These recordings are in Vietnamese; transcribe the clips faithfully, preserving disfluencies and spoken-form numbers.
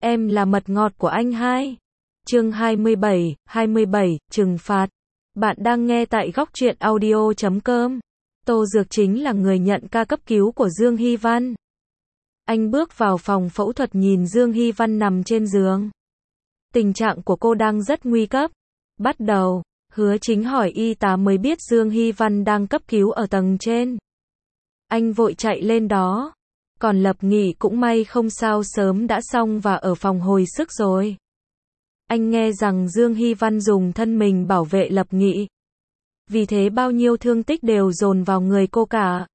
em là mật ngọt của anh hai. Chương hai mươi bảy, hai mươi bảy, trừng phạt. Bạn đang nghe tại góc truyện audio chấm com. Tô Dược chính là người nhận ca cấp cứu của Dương Hy Văn. Anh bước vào phòng phẫu thuật nhìn Dương Hy Văn nằm trên giường. Tình trạng của cô đang rất nguy cấp. Bắt đầu, Hứa Chính hỏi y tá mới biết Dương Hy Văn đang cấp cứu ở tầng trên. Anh vội chạy lên đó. Còn Lập Nghị cũng may không sao, sớm đã xong và ở phòng hồi sức rồi. Anh nghe rằng Dương Hy Văn dùng thân mình bảo vệ Lập Nghị. Vì thế bao nhiêu thương tích đều dồn vào người cô cả.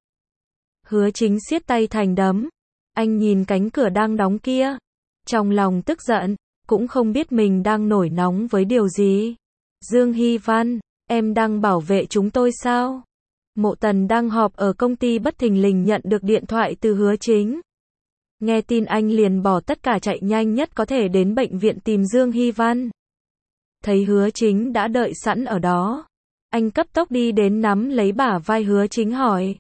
Hứa Chính siết tay thành đấm. Anh nhìn cánh cửa đang đóng kia. Trong lòng tức giận, cũng không biết mình đang nổi nóng với điều gì. Dương Hy Văn, em đang bảo vệ chúng tôi sao? Mộ Tần đang họp ở công ty bất thình lình nhận được điện thoại từ Hứa Chính. Nghe tin anh liền bỏ tất cả chạy nhanh nhất có thể đến bệnh viện tìm Dương Hy Văn. Thấy Hứa Chính đã đợi sẵn ở đó. Anh cấp tốc đi đến nắm lấy bả vai Hứa Chính hỏi.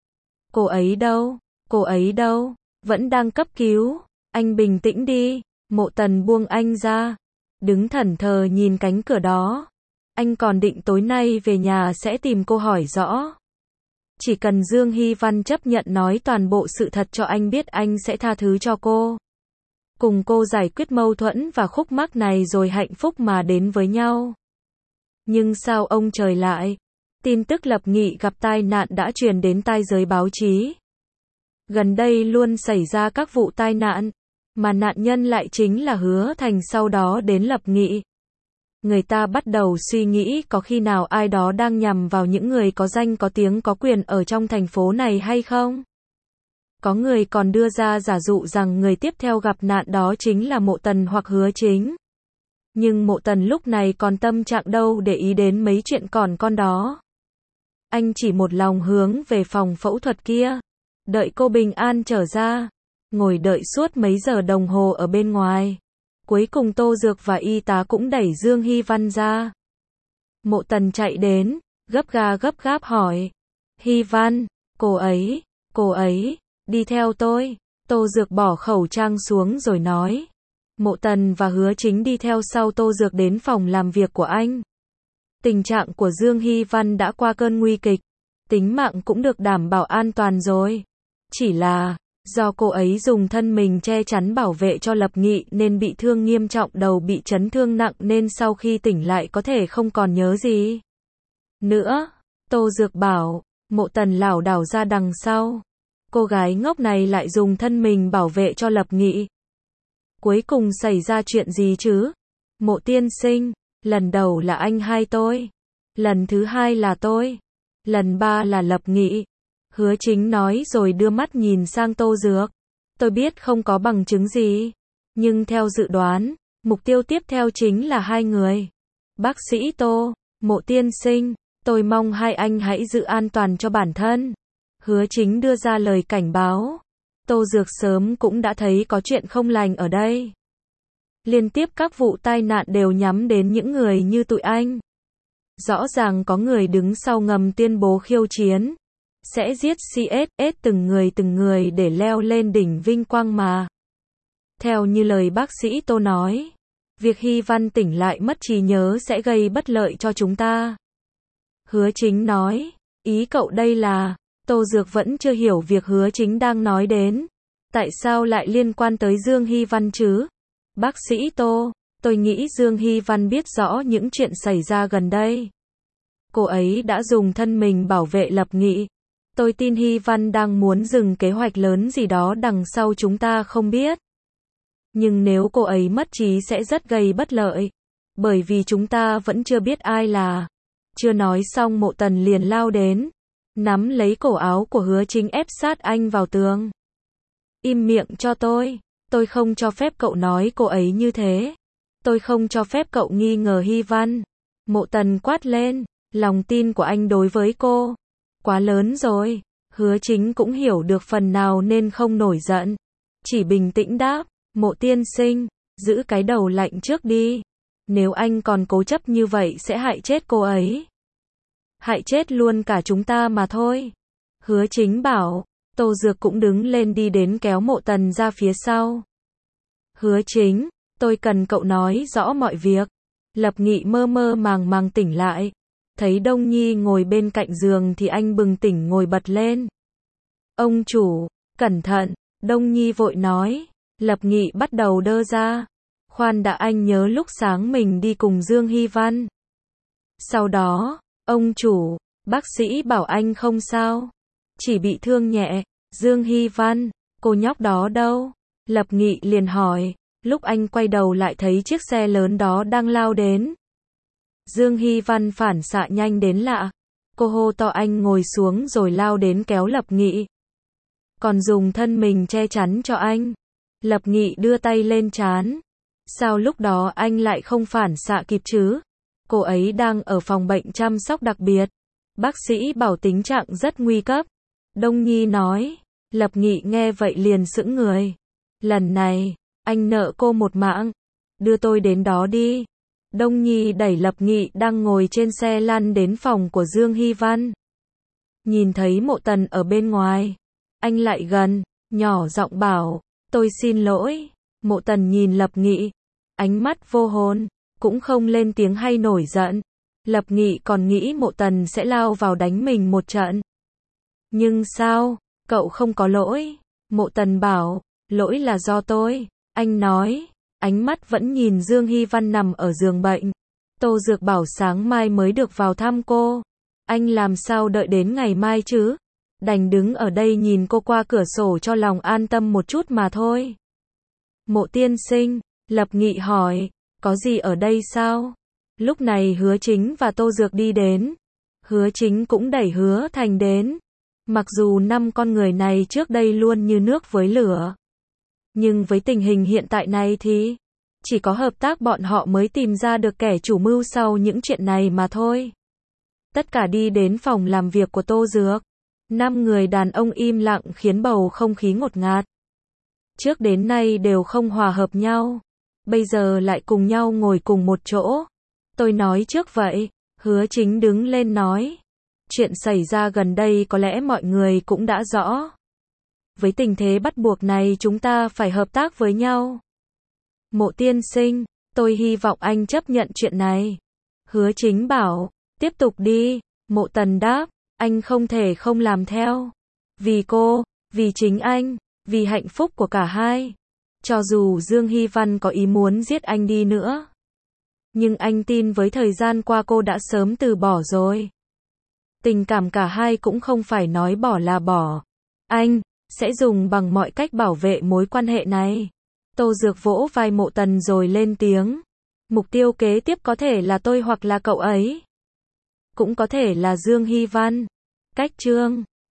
Cô ấy đâu? Cô ấy đâu? Vẫn đang cấp cứu. Anh bình tĩnh đi. Mộ Tần buông anh ra. Đứng thẫn thờ nhìn cánh cửa đó. Anh còn định tối nay về nhà sẽ tìm cô hỏi rõ. Chỉ cần Dương Hy Văn chấp nhận nói toàn bộ sự thật cho anh biết, anh sẽ tha thứ cho cô. Cùng cô giải quyết mâu thuẫn và khúc mắc này rồi hạnh phúc mà đến với nhau. Nhưng sao ông trời lại? Tin tức Lập Nghị gặp tai nạn đã truyền đến tai giới báo chí. Gần đây luôn xảy ra các vụ tai nạn, mà nạn nhân lại chính là Hứa Thành sau đó đến Lập Nghị. Người ta bắt đầu suy nghĩ có khi nào ai đó đang nhằm vào những người có danh có tiếng có quyền ở trong thành phố này hay không? Có người còn đưa ra giả dụ rằng người tiếp theo gặp nạn đó chính là Mộ Tần hoặc Hứa Chính. Nhưng Mộ Tần lúc này còn tâm trạng đâu để ý đến mấy chuyện còn con đó. Anh chỉ một lòng hướng về phòng phẫu thuật kia. Đợi cô bình an trở ra. Ngồi đợi suốt mấy giờ đồng hồ ở bên ngoài. Cuối cùng Tô Dược và y tá cũng đẩy Dương Hy Văn ra. Mộ Tần chạy đến, gấp ga gấp gáp hỏi. Hy Văn, cô ấy, cô ấy, đi theo tôi. Tô Dược bỏ khẩu trang xuống rồi nói. Mộ Tần và Hứa Chính đi theo sau Tô Dược đến phòng làm việc của anh. Tình trạng của Dương Hy Văn đã qua cơn nguy kịch. Tính mạng cũng được đảm bảo an toàn rồi. Chỉ là, do cô ấy dùng thân mình che chắn bảo vệ cho Lập Nghị nên bị thương nghiêm trọng, đầu bị chấn thương nặng nên sau khi tỉnh lại có thể không còn nhớ gì nữa. Tô Dược bảo. Mộ Tần lảo đảo ra đằng sau. Cô gái ngốc này lại dùng thân mình bảo vệ cho Lập Nghị. Cuối cùng xảy ra chuyện gì chứ? Mộ tiên sinh, lần đầu là anh hai tôi. Lần thứ hai là tôi. Lần ba là Lập Nghị. Hứa Chính nói rồi đưa mắt nhìn sang Tô Dược. Tôi biết không có bằng chứng gì. Nhưng theo dự đoán, mục tiêu tiếp theo chính là hai người. Bác sĩ Tô, Mộ tiên sinh, tôi mong hai anh hãy giữ an toàn cho bản thân. Hứa Chính đưa ra lời cảnh báo. Tô Dược sớm cũng đã thấy có chuyện không lành ở đây. Liên tiếp các vụ tai nạn đều nhắm đến những người như tụi anh. Rõ ràng có người đứng sau ngầm tuyên bố khiêu chiến. Sẽ giết xê ét ét từng người từng người để leo lên đỉnh vinh quang mà. Theo như lời bác sĩ Tô nói, việc Hy Văn tỉnh lại mất trí nhớ sẽ gây bất lợi cho chúng ta. Hứa Chính nói, ý cậu đây là, Tô Dược vẫn chưa hiểu việc Hứa Chính đang nói đến. Tại sao lại liên quan tới Dương Hy Văn chứ? Bác sĩ Tô, tôi nghĩ Dương Hy Văn biết rõ những chuyện xảy ra gần đây. Cô ấy đã dùng thân mình bảo vệ Lập Nghị. Tôi tin Hy Văn đang muốn dừng kế hoạch lớn gì đó đằng sau chúng ta không biết. Nhưng nếu cô ấy mất trí sẽ rất gây bất lợi. Bởi vì chúng ta vẫn chưa biết ai là. Chưa nói xong Mộ Tần liền lao đến. Nắm lấy cổ áo của Hứa Chính ép sát anh vào tường. Im miệng cho tôi. Tôi không cho phép cậu nói cô ấy như thế. Tôi không cho phép cậu nghi ngờ Hy Văn. Mộ Tần quát lên. Lòng tin của anh đối với cô quá lớn rồi. Hứa Chính cũng hiểu được phần nào nên không nổi giận. Chỉ bình tĩnh đáp. Mộ tiên sinh, giữ cái đầu lạnh trước đi. Nếu anh còn cố chấp như vậy sẽ hại chết cô ấy. Hại chết luôn cả chúng ta mà thôi. Hứa Chính bảo. Tô Dược cũng đứng lên đi đến kéo Mộ Tần ra phía sau. Hứa Chính, tôi cần cậu nói rõ mọi việc. Lập Nghị mơ mơ màng màng tỉnh lại. Thấy Đông Nhi ngồi bên cạnh giường thì anh bừng tỉnh ngồi bật lên. Ông chủ, cẩn thận, Đông Nhi vội nói. Lập Nghị bắt đầu đơ ra. Khoan đã, anh nhớ lúc sáng mình đi cùng Dương Hy Văn. Sau đó, ông chủ, bác sĩ bảo anh không sao. Chỉ bị thương nhẹ. Dương Hy Văn, cô nhóc đó đâu? Lập Nghị liền hỏi. Lúc anh quay đầu lại thấy chiếc xe lớn đó đang lao đến. Dương Hy Văn phản xạ nhanh đến lạ. Cô hô to anh ngồi xuống rồi lao đến kéo Lập Nghị. Còn dùng thân mình che chắn cho anh. Lập Nghị đưa tay lên trán. Sao lúc đó anh lại không phản xạ kịp chứ? Cô ấy đang ở phòng bệnh chăm sóc đặc biệt. Bác sĩ bảo tình trạng rất nguy cấp. Đông Nhi nói. Lập Nghị nghe vậy liền sững người. Lần này, anh nợ cô một mạng. Đưa tôi đến đó đi. Đông Nhi đẩy Lập Nghị đang ngồi trên xe lăn đến phòng của Dương Hy Văn. Nhìn thấy Mộ Tần ở bên ngoài. Anh lại gần, nhỏ giọng bảo. Tôi xin lỗi. Mộ Tần nhìn Lập Nghị. Ánh mắt vô hồn, cũng không lên tiếng hay nổi giận. Lập Nghị còn nghĩ Mộ Tần sẽ lao vào đánh mình một trận. Nhưng sao, cậu không có lỗi. Mộ Tần bảo, lỗi là do tôi. Anh nói, ánh mắt vẫn nhìn Dương Hy Văn nằm ở giường bệnh. Tô Dược bảo sáng mai mới được vào thăm cô. Anh làm sao đợi đến ngày mai chứ? Đành đứng ở đây nhìn cô qua cửa sổ cho lòng an tâm một chút mà thôi. Mộ tiên sinh, Lập Nghị hỏi, có gì ở đây sao? Lúc này Hứa Chính và Tô Dược đi đến. Hứa Chính cũng đẩy Hứa Thành đến. Mặc dù năm con người này trước đây luôn như nước với lửa. Nhưng với tình hình hiện tại này thì chỉ có hợp tác bọn họ mới tìm ra được kẻ chủ mưu sau những chuyện này mà thôi. Tất cả đi đến phòng làm việc của Tô Dược. Năm người đàn ông im lặng khiến bầu không khí ngột ngạt. Trước đến nay đều không hòa hợp nhau. Bây giờ lại cùng nhau ngồi cùng một chỗ. Tôi nói trước vậy. Hứa Chính đứng lên nói. Chuyện xảy ra gần đây có lẽ mọi người cũng đã rõ. Với tình thế bắt buộc này chúng ta phải hợp tác với nhau. Mộ tiên sinh, tôi hy vọng anh chấp nhận chuyện này. Hứa Chính bảo, tiếp tục đi. Mộ Tần đáp, anh không thể không làm theo. Vì cô, vì chính anh, vì hạnh phúc của cả hai. Cho dù Dương Hy Văn có ý muốn giết anh đi nữa. Nhưng anh tin với thời gian qua cô đã sớm từ bỏ rồi. Tình cảm cả hai cũng không phải nói bỏ là bỏ. Anh sẽ dùng bằng mọi cách bảo vệ mối quan hệ này. Tô Dược vỗ vai Mộ Tần rồi lên tiếng. Mục tiêu kế tiếp có thể là tôi hoặc là cậu ấy. Cũng có thể là Dương Hy Văn. Cách chương